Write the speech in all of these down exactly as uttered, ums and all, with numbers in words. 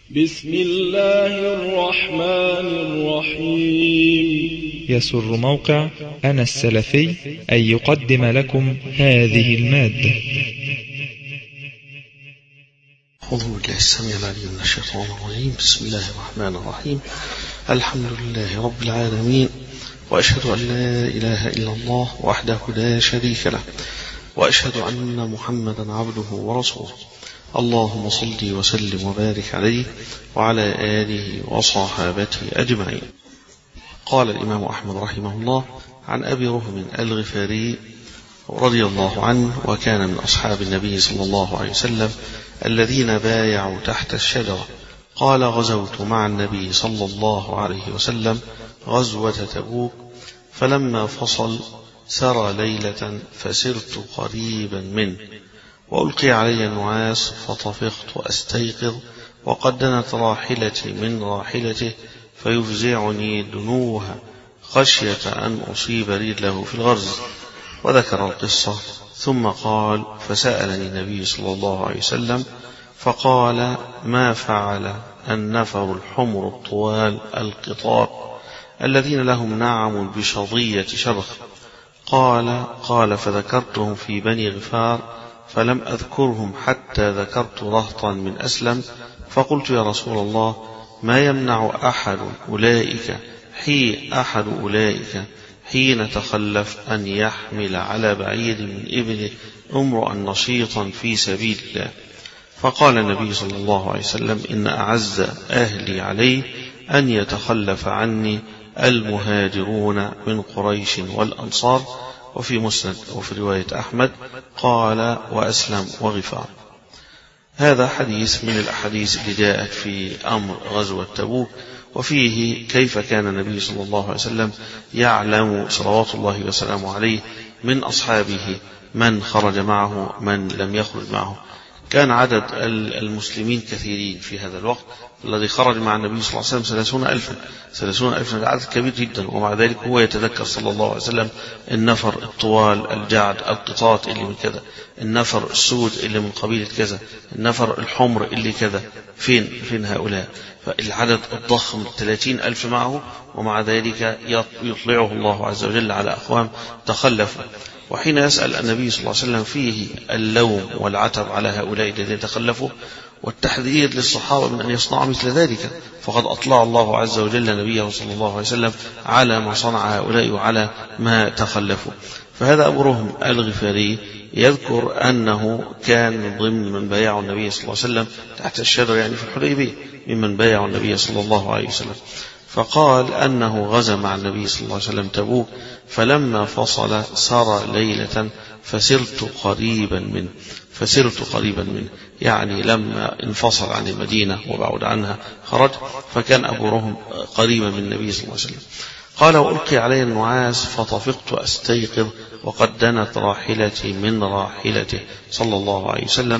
بسم الله الرحمن الرحيم. يسر موقع أنا السلفي أن يقدم لكم هذه المادة. أعوذ بالله السميع العليم من الشيطان الرجيم. بسم الله الرحمن الرحيم. الحمد لله رب العالمين، وأشهد أن لا إله إلا الله وحده لا شريك له، وأشهد أن محمدا عبده ورسوله. اللهم صل وسلم وبارك عليه وعلى آله وصحابته أجمعين. قال الإمام أحمد رحمه الله عن أبي رهم الغفاري رضي الله عنه، وكان من أصحاب النبي صلى الله عليه وسلم الذين بايعوا تحت الشجرة. قال: غزوت مع النبي صلى الله عليه وسلم غزوة تبوك، فلما فصل سرى ليلة فسرت قريبا منه، وألقي علي النعاس فطفقت أستيقظ، وقد دنت راحلتي من راحلته فيفزعني دنوها خشية أن أصيب رجله في الغرز. وذكر القصة ثم قال: فسألني النبي صلى الله عليه وسلم فقال: ما فعل النفر الحمر الطوال القطاط الذين لهم نعم بشظية شرخ؟ قال قال فذكرتهم في بني غفار، فلم أذكرهم حتى ذكرت رهطا من أسلم، فقلت: يا رسول الله، ما يمنع أحد أولئك حي أحد أولئك حين تخلف أن يحمل على بعيد من إبله امرؤا نشيطا في سبيل الله؟ فقال النبي صلى الله عليه وسلم: إن أعز أهلي علي أن يتخلف عني المهاجرون من قريش والأنصار. وفي مسند وفي رواية أحمد قال: وأسلم وغفار. هذا حديث من الأحاديث اللي جاءت في أمر غزوة تبوك، وفيه كيف كان النبي صلى الله عليه وسلم يعلم صلوات الله وسلامه عليه من أصحابه من خرج معه من لم يخرج معه. كان عدد المسلمين كثيرين في هذا الوقت، الذي خرج مع النبي صلى الله عليه وسلم ثلاثون ألفا ثلاثون ألفا عدد كبير جدا، ومع ذلك هو يتذكر صلى الله عليه وسلم النفر الطوال الجعد القطاط اللي من كذا، النفر السود اللي من قبيلة كذا، النفر الحمر اللي كذا. فين فين هؤلاء؟ فالعدد الضخم ثلاثين ألف معه، ومع ذلك يطلعه الله عز وجل على أقوام تخلفوا. وحين يسأل النبي صلى الله عليه وسلم فيه اللوم والعتب على هؤلاء الذين تخلفوا، والتحذير للصحابة من أن يصنعوا مثل ذلك، فقد أطلع الله عز وجل نبيه صلى الله عليه وسلم على ما صنع هؤلاء وعلى ما تخلفوا. فهذا أبو رهم الغفاري يذكر أنه كان من ضمن من بايعوا النبي صلى الله عليه وسلم تحت الشجرة، يعني في الحديبية، ممن بايعوا النبي صلى الله عليه وسلم. فقال أنه غزا مع النبي صلى الله عليه وسلم تبوك، فلما فصل سار ليلة فسرت قريبا منه فسرت قريبا منه يعني لما انفصل عن المدينة وبعد عنها خرج، فكان أبو رهم قريبا من النبي صلى الله عليه وسلم. قال: وألقي علي النعاس فطفقت أستيقظ، وقد دنت راحلتي من راحلته صلى الله عليه وسلم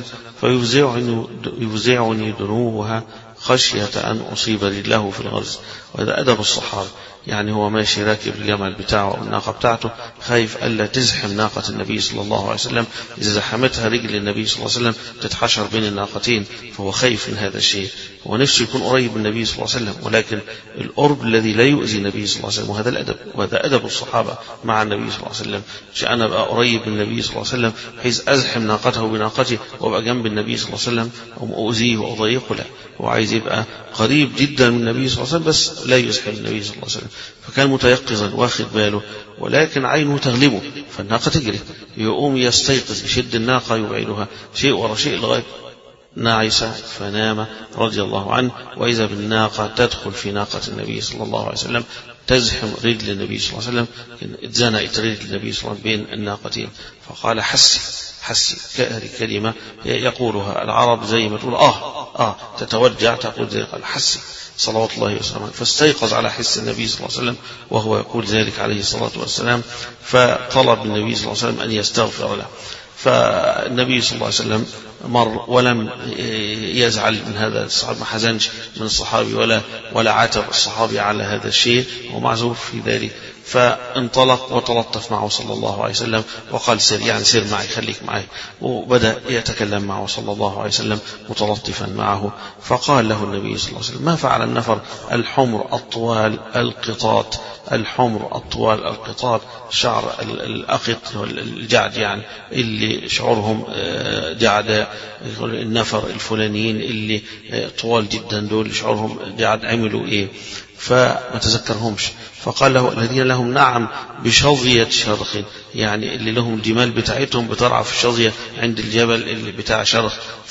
فيفزعني دنوها خشية أن أصيب رجله في الغرز. وهذا أدب الصحابة، يعني هو ماشي راكب الجمل بتاعه أو الناقة بتاعته، خايف ألا تزحم ناقة النبي صلى الله عليه وسلم، إذا زحمتها رجل النبي صلى الله عليه وسلم تتحشر بين الناقتين، فهو خايف من هذا الشيء. هو نفسه يكون قريب من النبي صلى الله عليه وسلم، ولكن القرب الذي لا يؤذي النبي صلى الله عليه وسلم، وهذا الأدب، وهذا أدب الصحابة مع النبي صلى الله عليه وسلم. مش أنا أبقى قريب من النبي صلى الله عليه وسلم بحيث أزحم ناقته بناقته وأبقى جنب النبي صلى الله عليه وسلم وأؤذيه وأضيقه، لا، هو عايز يبقى قريب جدا من النبي صلى الله عليه وسلم بس لا يزحم النبي صلى الله عليه وسلم. فكان متيقظا واخد باله، ولكن عينه تغلبه، فالناقة تجري، يقوم يستيقظ يشد الناقة يبعدها شيء ورا شيء لغاية نعس فنام رضي الله عنه، وإذا بالناقة تدخل في ناقة النبي صلى الله عليه وسلم تزحم رجل النبي صلى الله عليه وسلم، اتزنقت رجل النبي صلى الله عليه وسلم بين الناقتين، فقال: حسي حسي، كلمة يقولها العرب زي ما تقول آه آه تتوجع، تقول زي قال حسي صلوات الله وسلامه. فاستيقظ على حس النبي صلى الله عليه وسلم وهو يقول ذلك عليه الصلاة والسلام، فطلب النبي صلى الله عليه وسلم أن يستغفر له. فالنبي صلى الله عليه وسلم مر ولم يزعل من هذا الصحابي، ما حزنش من الصحابي ولا ولا عاتب الصحابي على هذا الشيء، ومعذور في ذلك. فانطلق وتلطف معه صلى الله عليه وسلم وقال سر، يعني سر معي، خليك معي، وبدأ يتكلم معه صلى الله عليه وسلم متلطفا معه. فقال له النبي صلى الله عليه وسلم: ما فعل النفر الحمر الطوال القطاط؟ الحمر الطوال القطاط شعر الأقط الجعد، يعني اللي شعورهم جعد، النفر الفلانيين اللي طوال جدا دول شعورهم جعد، عملوا ايه؟ فما تذكرهمش. فقال له: الذين لهم نعم بشظية شرخ، يعني اللي لهم الجمال بتاعتهم بترعى في الشظية عند الجبل اللي بتاع شرخ.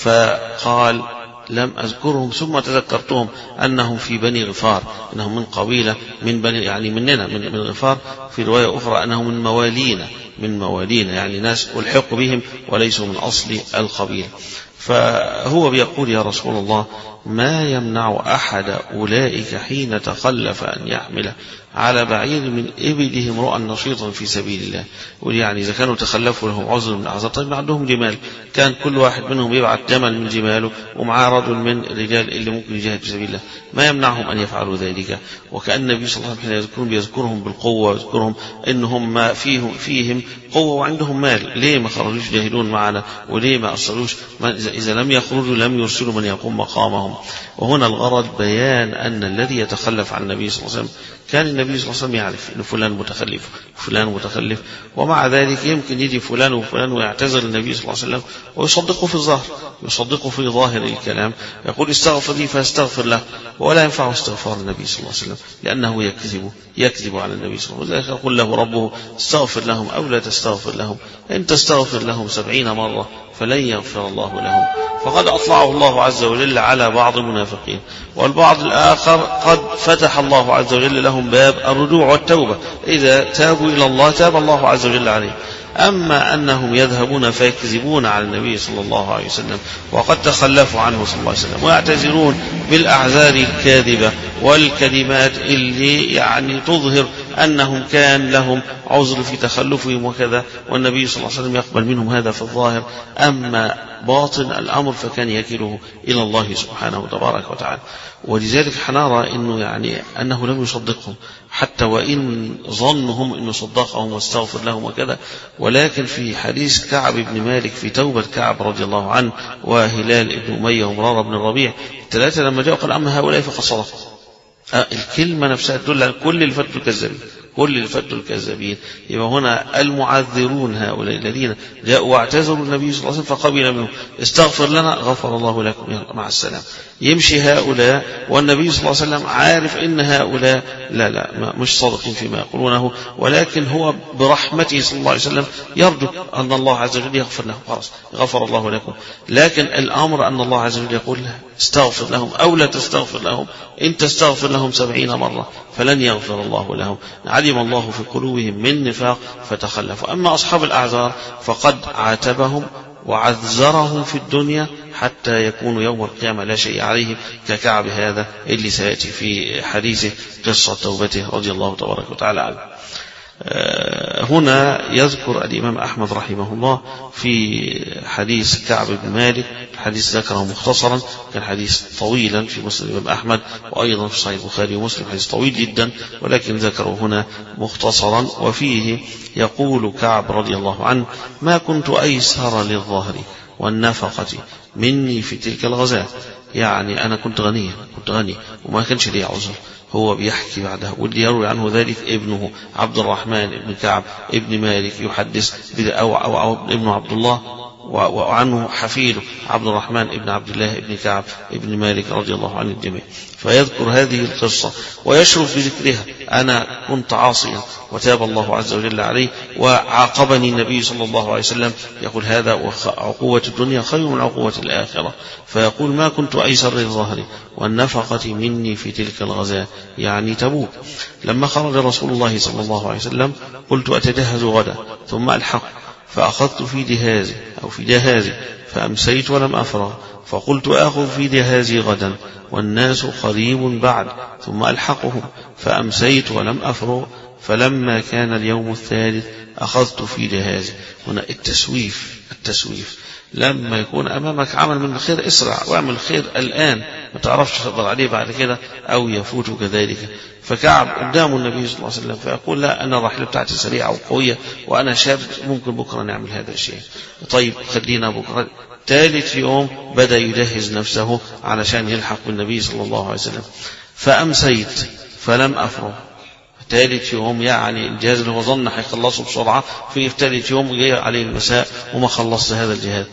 فقال: لم أذكرهم ثم تذكرتهم أنهم في بني غفار، أنهم من قبيلة من بني، يعني مننا من من غفار. في رواية أخرى أنهم من موالينا، من موالينا يعني ناس ألحق بهم وليسوا من أصل القبيلة. فهو بيقول: يا رسول الله، ما يمنع أحد أولئك حين تخلف أن يحمل على بعير من إبله امرؤا نشيطا في سبيل الله. ويعني إذا كانوا تخلفوا لهم عذر من الأعذار، طيب عندهم جمال، كان كل واحد منهم يبعث جمل من جماله ومعاه رجل من الرجال اللي ممكن يجاهد في سبيل الله، ما يمنعهم أن يفعلوا ذلك. وكأن النبي صلى الله عليه وسلم حين يذكرهم بيذكرهم بالقوة، ويذكرهم إنهم ما فيهم فيهم قوة وعندهم مال، ليه ما خرجوش يجاهدون معنا؟ وليه ما أصلوش؟ إذا لم يخرجوا لم يرسلوا من يقوم مقامهم. وهنا الغرض بيان أن الذي يتخلف عن النبي صلى الله عليه وسلم، كان النبي صلى الله عليه وسلم يعرف أن فلان متخلف فلان متخلف، ومع ذلك يمكن يجي فلان وفلان ويعتذر النبي صلى الله عليه وسلم ويصدقه في الظاهر، يصدقه في ظاهر الكلام، يقول: استغفر لي فاستغفر له، ولا ينفع استغفار النبي صلى الله عليه وسلم لأنه يكذب يكذب على النبي صلى الله عليه وسلم. يقول له ربه: استغفر لهم أو لا تستغفر لهم، إن تستغفر لهم سبعين مرة فلن يغفر الله لهم. فقد أطلعه الله عز وجل على بعض المنافقين، والبعض الآخر قد فتح الله عز وجل لهم باب الرجوع والتوبة، إذا تابوا إلى الله تاب الله عز وجل عليه. أما أنهم يذهبون فيكذبون على النبي صلى الله عليه وسلم وقد تخلفوا عنه صلى الله عليه وسلم، ويعتذرون بالأعذار الكاذبة والكلمات اللي يعني تظهر أنهم كان لهم عذر في تخلفهم وكذا، والنبي صلى الله عليه وسلم يقبل منهم هذا في الظاهر. أما باطن الأمر فكان يكله إلى الله سبحانه وتبارك وتعالى. ولذلك حنرى إنه يعني أنه لم يصدقهم، حتى وإن ظنهم إنه صدقهم واستغفر لهم وكذا. ولكن في حديث كعب بن مالك في توبة كعب رضي الله عنه وهلال بن أمية ومرارة بن الربيع، الثلاثة لما جاءوا قال: أما هؤلاء فقد صدقوا. أه الكلمة نفسها تدل على كل اللي فاتوا الكذابين، كل اللي فاتوا الكذابين. يبقى هنا المعذرون هؤلاء الذين جاءوا واعتذروا النبي صلى الله عليه وسلم فقبل منهم: استغفر لنا غفر الله لكم مع السلام. يمشي هؤلاء والنبي صلى الله عليه وسلم عارف ان هؤلاء لا لا مش صادقين فيما يقولونه، ولكن هو برحمته صلى الله عليه وسلم يرجو ان الله عز وجل يغفر لهم، خلاص غفر الله لكم. لكن الامر ان الله عز وجل يقول: استغفر لهم او لا تستغفر لهم، ان تستغفر لهم سبعين مرة فلن يغفر الله لهم. علم الله في قلوبهم من نفاق فتخلفوا. أما أصحاب الأعذار فقد عاتبهم وعذرهم في الدنيا حتى يكونوا يوم القيامة لا شيء عليهم، ككعب هذا اللي سيأتي في حديثه قصة توبته رضي الله تبارك وتعالى عنه. هنا يذكر الإمام أحمد رحمه الله في حديث كعب بن مالك، الحديث ذكره مختصرا، كان حديث طويلا في مسند الإمام أحمد وأيضا في صحيح البخاري ومسلم، حديث طويل جدا ولكن ذكره هنا مختصرا. وفيه يقول كعب رضي الله عنه: ما كنت أيسر للظهر والنفقة مني في تلك الغزاة، يعني أنا كنت غني كنت غني وما كانش لي عذر. هو بيحكي بعدها، واللي يروي عنه ذلك ابنه عبد الرحمن بن كعب ابن مالك يحدث أو, أو, أو ابنه عبد الله، وعنه حفيده عبد الرحمن بن عبد الله بن كعب ابن مالك رضي الله عنه الجميع. فيذكر هذه القصة ويشرف بذكرها: أنا كنت عاصيا وتاب الله عز وجل عليه وعاقبني النبي صلى الله عليه وسلم. يقول: هذا عقوبة الدنيا خير من عقوبة الآخرة. فيقول: ما كنت أيسر للظهر والنفقة مني في تلك الغزاة، يعني تبوك. لما خرج رسول الله صلى الله عليه وسلم قلت: أتجهز غدا ثم ألحق، فأخذت في جهازي أو في جهازي فأمسيت ولم أفرغ، فقلت: آخذ في جهازي غدا والناس قريب بعد ثم ألحقهم، فأمسيت ولم أفرغ، فلما كان اليوم الثالث أخذت في جهازي. هنا التسويف التسويف لما يكون أمامك عمل من الخير اسرع واعمل الخير الآن، ما تعرفش تقدر عليه بعد كده أو يفوتك ذلك. فكعب قدام النبي صلى الله عليه وسلم فيقول لا أنا الرحلة بتاعتي سريعة وقوية وأنا شاب، ممكن بكرة نعمل هذا الشيء. طيب خلينا بكرة. ثالث يوم بدأ يجهز نفسه علشان يلحق بالنبي صلى الله عليه وسلم. فأمسيت فلم أفرغ. ثالث يوم يعني الجهاز اللي هو ظن هيخلصه بسرعة، في ثالث يوم جاي عليه المساء وما خلصت هذا الجهاز.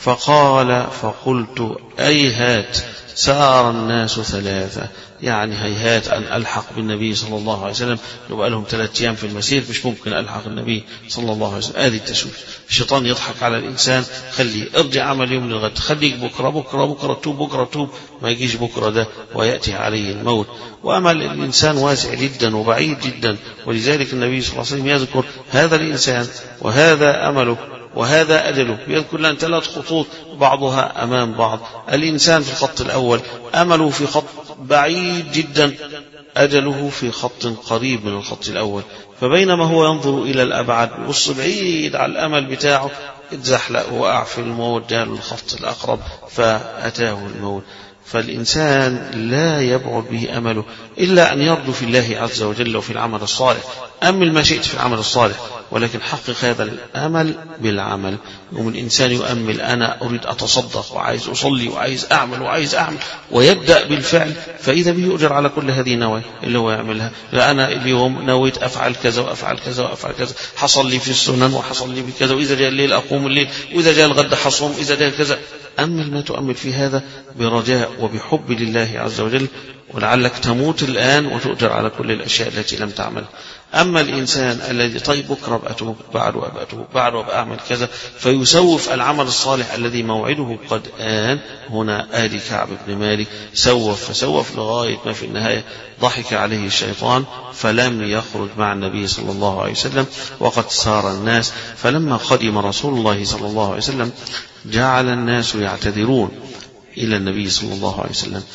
فقال فقلت أيهات سار الناس ثلاثة، يعني هيهات أن ألحق بالنبي صلى الله عليه وسلم، يبقى لهم ثلاثة أيام في المسير مش ممكن ألحق النبي صلى الله عليه وسلم. هذه التسويف. الشيطان يضحك على الإنسان، خليه ارجع عمل يوم للغد، خليك بكرة بكرة بكرة توب بكرة توب، ما يجيش بكرة ده ويأتي عليه الموت. وأمل الإنسان واسع جدا وبعيد جدا، ولذلك النبي صلى الله عليه وسلم يذكر هذا الإنسان وهذا أمله وهذا أجله، يذكر لنا ثلاث خطوط بعضها أمام بعض. الإنسان في الخط الأول أمله في خط بعيد جدا، أجله في خط قريب من الخط الأول. فبينما هو ينظر إلى الأبعد يبص بعيد على الأمل بتاعه، اتزحلق وقع في الموت، جاء الخط الأقرب فأتاه الموت. فالإنسان لا يبعد به أمله إلا أن يرجو في الله عز وجل وفي العمل الصالح. أمل ما شئت في العمل الصالح، ولكن حقق هذا الأمل بالعمل. ومن الإنسان يؤمل أنا أريد أتصدق وعايز أصلي وعايز أعمل وعايز أعمل ويبدأ بالفعل، فإذا به يؤجر على كل هذه النوايا اللي هو يعملها. أنا اليوم نويت أفعل كذا وأفعل كذا وأفعل كذا، حصل لي في السنن وحصل لي بكذا، وإذا جاء الليل أقوم الليل، وإذا جاء الغد حصوم، إذا جاء كذا. أمل ما تؤمل في هذا برجاء وبحب لله عز وجل، ولعلك تموت الآن وتؤجر على كل الأشياء التي لم تعمل. أما الإنسان الذي طيب بكرة بأتوب بعد وأبأتوب بعد وبأعمل كذا، فيسوف العمل الصالح الذي موعده قد آن. هنا آل كعب بن مالك سوف فسوف لغاية ما في النهاية ضحك عليه الشيطان فلم يخرج مع النبي صلى الله عليه وسلم وقد سار الناس. فلما قدم رسول الله صلى الله عليه وسلم جعل الناس يعتذرون إلى النبي صلى الله عليه وسلم.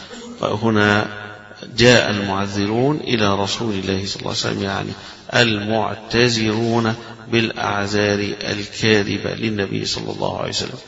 هنا جاء المعذرون إلى رسول الله صلى الله عليه وسلم، يعني المعتذرون بالأعذار الكاذبة للنبي صلى الله عليه وسلم.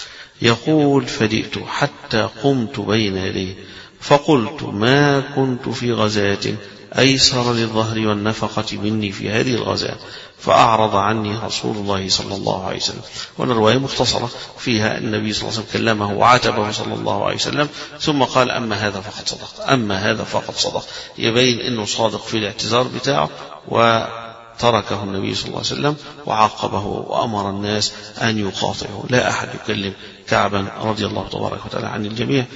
يقول فجئت حتى قمت بين يديه فقلت ما كنت في غزاة أيسر للظهر والنفقة مني في هذه الغزاة، فأعرض عني رسول الله صلى الله عليه وسلم. وأنا رواية مختصرة فيها النبي صلى الله عليه وسلم كلمه وعاتبه صلى الله عليه وسلم، ثم قال أما هذا فقد صدق، أما هذا فقد صدق، يبين أنه صادق في الاعتذار بتاعه. وتركه النبي صلى الله عليه وسلم وعاقبه وأمر الناس أن يقاطعوا، لا أحد يكلم كعبا رضي الله تبارك وتعالى عن الجميع.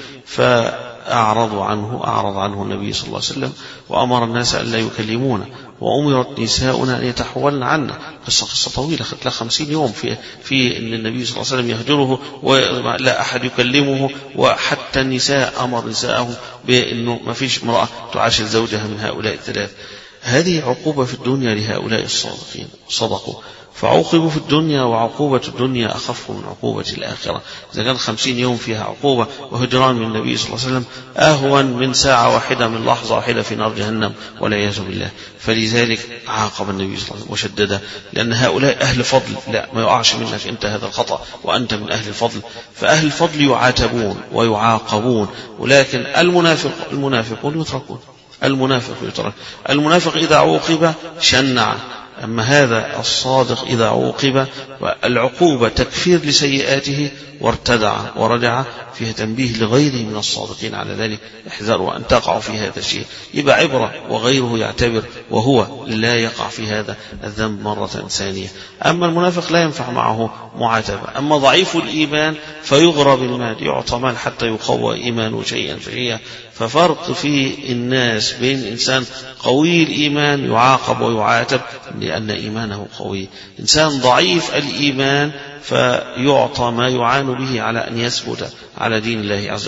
فأعرضوا عنه أعرض عنه النبي صلى الله عليه وسلم وأمر الناس أن لا يكلمونه، وأمرت نساؤنا أن يتحولن عنه. قصة قصة طويلة خدت لها خمسين يوم في في أن النبي صلى الله عليه وسلم يهجره ولا أحد يكلمه، وحتى النساء أمر نساءه بأنه ما فيش امرأة تعاشر زوجها من هؤلاء الثلاث. هذه عقوبة في الدنيا لهؤلاء الصادقين صدقوا، فعوقبوا في الدنيا، وعقوبة الدنيا أخف من عقوبة الآخرة. إذا كان خمسين يوم فيها عقوبة وهجران من النبي صلى الله عليه وسلم أهون من ساعة واحدة من لحظة واحدة في نار جهنم والعياذ بالله. فلذلك عاقب النبي صلى الله عليه وسلم وشدد، لأن هؤلاء أهل فضل، لا ما يقعش منك أنت هذا الخطأ وأنت من أهل الفضل. فأهل الفضل يعاتبون ويعاقبون، ولكن المنافق المنافقون يتركون. المنافق يترك، المنافق إذا عوقب شنع، أما هذا الصادق إذا عوقب العقوبة تكفير لسيئاته وارتدع ورجع، فيها تنبيه لغيره من الصادقين على ذلك، احذروا أن تقعوا في هذا الشيء، يبقى عبرة وغيره يعتبر وهو لا يقع في هذا الذنب مرة ثانية. أما المنافق لا ينفع معه معاتبة. أما ضعيف الإيمان فيغرى بالمال، يعطى مال حتى يقوى إيمانه شيئا فشيئا. ففرق في الناس بين إنسان قوي الإيمان يعاقب ويعاتب لأن إيمانه قوي، إنسان ضعيف الإيمان فيعطى ما يعان به على أن يثبت على دين الله عز وجل.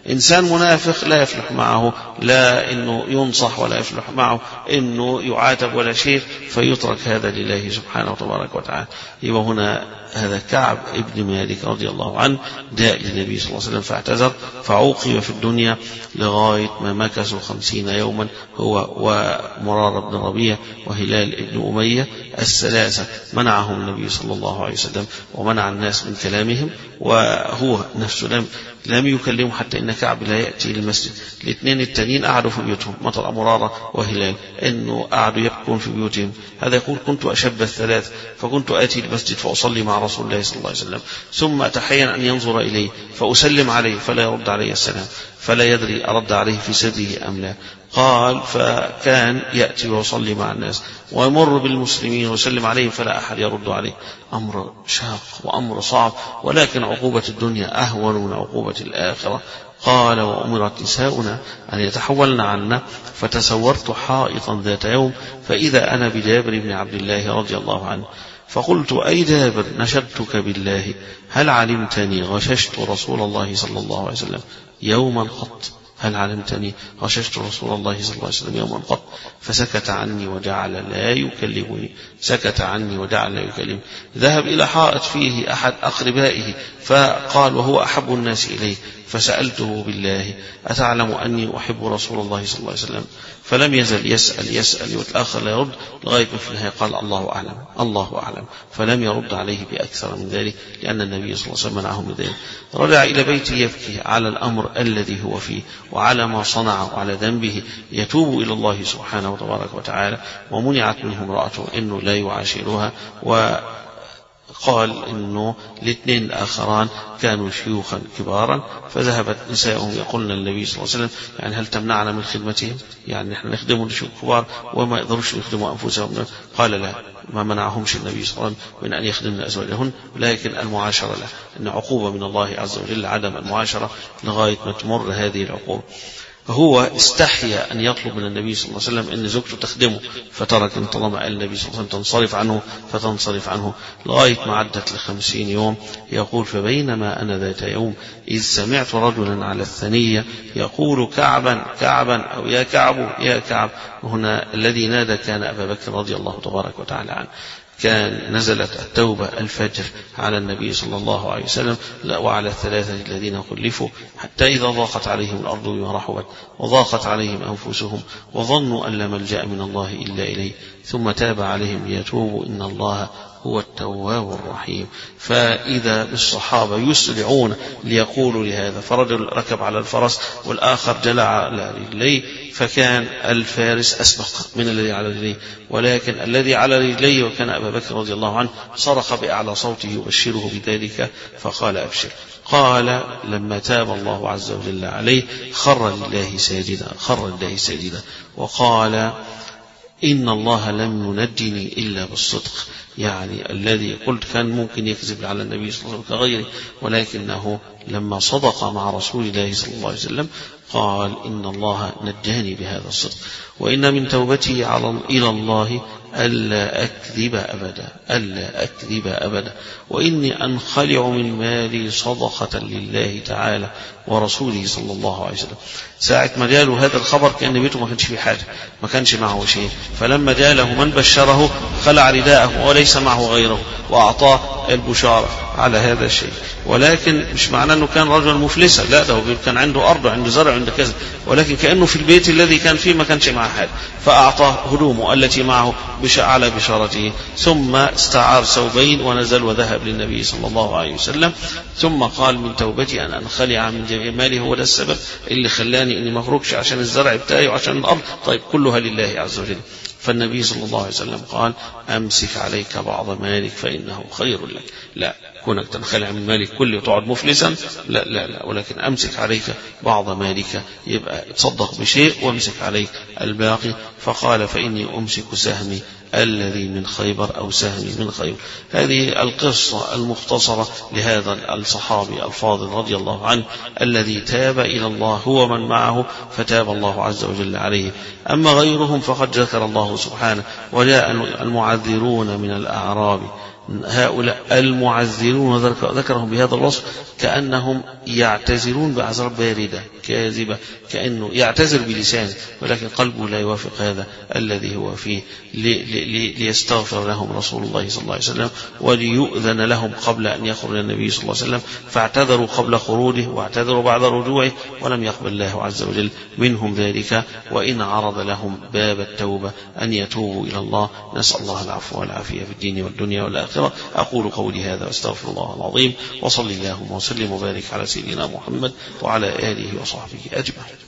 إنسان منافق لا يفلح معه لا إنه ينصح ولا يفلح معه إنه يعاتب ولا شيء، فيترك هذا لله سبحانه وتبارك وتعالى. يبقى هنا هذا كعب ابن مالك رضي الله عنه جاء للنبي صلى الله عليه وسلم فاعتذر، فعوقب في الدنيا لغاية ما مكثوا خمسين يوما هو ومرار بن ربيع وهلال ابن أمية الثلاثة، منعهم النبي صلى الله عليه وسلم ومنع الناس من كلامهم، وهو نفسه لم لم يكلمه حتى إن كعب لا يأتي للمسجد. الاثنين التانيين قعدوا في بيوتهم، مطر مرارة وهلال، إنه قعدوا يبكون في بيوتهم. هذا يقول كنت أشب الثلاث فكنت آتي المسجد فأصلي مع رسول الله صلى الله عليه وسلم، ثم أتحين أن ينظر إليه فأسلم عليه فلا يرد علي السلام، فلا يدري أرد عليه في سره أم لا. قال فكان يأتي ويصلي مع الناس ويمر بالمسلمين ويسلم عليهم فلا أحد يرد عليه. أمر شاق وأمر صعب، ولكن عقوبة الدنيا أهون من عقوبة الآخرة. قال وأمرت نساؤنا أن يتحولن عنا، فتسورت حائطا ذات يوم فإذا أنا بجابر بن عبد الله رضي الله عنه، فقلت أي جابر نشدتك بالله هل علمتني غششت رسول الله صلى الله عليه وسلم يوما قط؟ هل علمتني غششت رسول الله صلى الله عليه وسلم يوما قط؟ فسكت عني وجعل لا يكلمني، سكت عني وجعل لا يكلمني. ذهب إلى حائط فيه أحد أقربائه فقال وهو أحب الناس إليه، فسألته بالله أتعلم أني أحب رسول الله صلى الله عليه وسلم؟ فلم يزل يسأل يسأل والآخر لا يرد، لغاية في النهاية قال الله أعلم الله أعلم، فلم يرد عليه بأكثر من ذلك لأن النبي صلى الله عليه وسلم منعه من ذلك. رجع إلى بيته يبكي على الأمر الذي هو فيه وعلى ما صنع وعلى ذنبه، يتوب إلى الله سبحانه وتبارك وتعالى. ومنعت منه امرأته إنه لا يعاشرها، و قال إنه الاثنين الآخران كانوا شيوخا كبارا، فذهبت نساءهم يقولن للنبي صلى الله عليه وسلم يعني هل تمنعنا من خدمتهم؟ يعني نحن نخدمهم شيوخ كبار وما يقدروش يخدموا أنفسهم. قال لا، ما منعهمش النبي صلى الله عليه وسلم من أن يخدمن أزواجهن، ولكن المعاشرة له، إن عقوبة من الله عز وجل عدم المعاشرة لغاية ما تمر هذه العقوبة. هو استحيا أن يطلب من النبي صلى الله عليه وسلم أن زوجته تخدمه، فترك إن طالما قال النبي صلى الله عليه وسلم تنصرف عنه فتنصرف عنه، لغاية ما عدت لخمسين يوم. يقول فبينما أنا ذات يوم إذ سمعت رجلا على الثنية يقول كعبا كعبا أو يا كعب يا كعب. هنا الذي نادى كان أبا بكر رضي الله تبارك وتعالى عنه. كان نزلت التوبة الفجر على النبي صلى الله عليه وسلم وعلى الثلاثة الذين خلفوا حتى إذا ضاقت عليهم الأرض بما رحبت وضاقت عليهم أنفسهم وظنوا أن لا ملجأ من الله إلا إليه ثم تاب عليهم ليتوبوا إن الله هو التواب الرحيم. فإذا بالصحابة يسرعون ليقولوا لهذا، فرجل ركب على الفرس والآخر جلع على رجليه، فكان الفارس أسبق من الذي على رجليه، ولكن الذي على رجليه وكان أبا بكر رضي الله عنه صرخ بأعلى صوته يبشره بذلك فقال أبشر. قال لما تاب الله عز وجل عليه خر لله ساجدا خر لله ساجدا وقال إن الله لم ينجني إلا بالصدق. يعني الذي قلت كان ممكن يكذب على النبي صلى الله عليه وسلم كغيره، ولكنه لما صدق مع رسول الله صلى الله عليه وسلم قال إن الله نجاني بهذا الصدق، وإن من توبتي على إلى الله ألا أكذب أبدا ألا أكذب أبدا وإني أنخلع من مالي صدقة لله تعالى ورسوله صلى الله عليه وسلم. ساعة ما جاله هذا الخبر كأن بيته ما كانش فيه حاجة، ما كانش معه شيء، فلما جاله من بشره خلع رداءه وليس معه غيره وأعطاه البشارة على هذا الشيء. ولكن مش معناه أنه كان رجل مفلسا، لا، ده كان عنده أرض عنده زرع عنده كذا، ولكن كأنه في البيت الذي كان فيه ما كانش معه حاجة، فأعطاه هدومه التي معه على بشارته، ثم استعار ثوبين ونزل وذهب للنبي صلى الله عليه وسلم، ثم قال من توبتي أن أنخلع من جميع مالي، هو ده السبب اللي خلاني إني مفروكش عشان الزرع بتاعي وعشان الأرض، طيب كلها لله عز وجل. فالنبي صلى الله عليه وسلم قال أمسك عليك بعض مالك فإنه خير لك. لا كونك تنخلع من مالك كله وتقعد مفلسا، لا لا لا، ولكن أمسك عليك بعض مالك، يبقى تصدق بشيء وامسك عليك الباقي. فقال فإني أمسك سهمي الذي من خيبر أو سهمي من خيبر. هذه القصة المختصرة لهذا الصحابي الفاضل رضي الله عنه الذي تاب إلى الله هو من معه فتاب الله عز وجل عليه. أما غيرهم فقد ذكر الله سبحانه وجاء المعذرون من الأعراب هؤلاء المعذرون ذكرهم بهذا الوصف كأنهم يعتذرون بأعذار باردة كاذبة، كأنه يعتذر بلسانه ولكن قلبه لا يوافق هذا الذي هو فيه، لي لي ليستغفر لهم رسول الله صلى الله عليه وسلم وليؤذن لهم قبل أن يخرج النبي صلى الله عليه وسلم، فاعتذروا قبل خروجه واعتذروا بعد رجوعه ولم يقبل الله عز وجل منهم ذلك، وإن عرض لهم باب التوبة أن يتوبوا إلى الله. نسأل الله العفو والعافية في الدين والدنيا والآخرة. أقول قولي هذا واستغفر الله العظيم، وصلي اللهم وسلم وبارك على سيدنا محمد وعلى آله وصحبه أجمعين.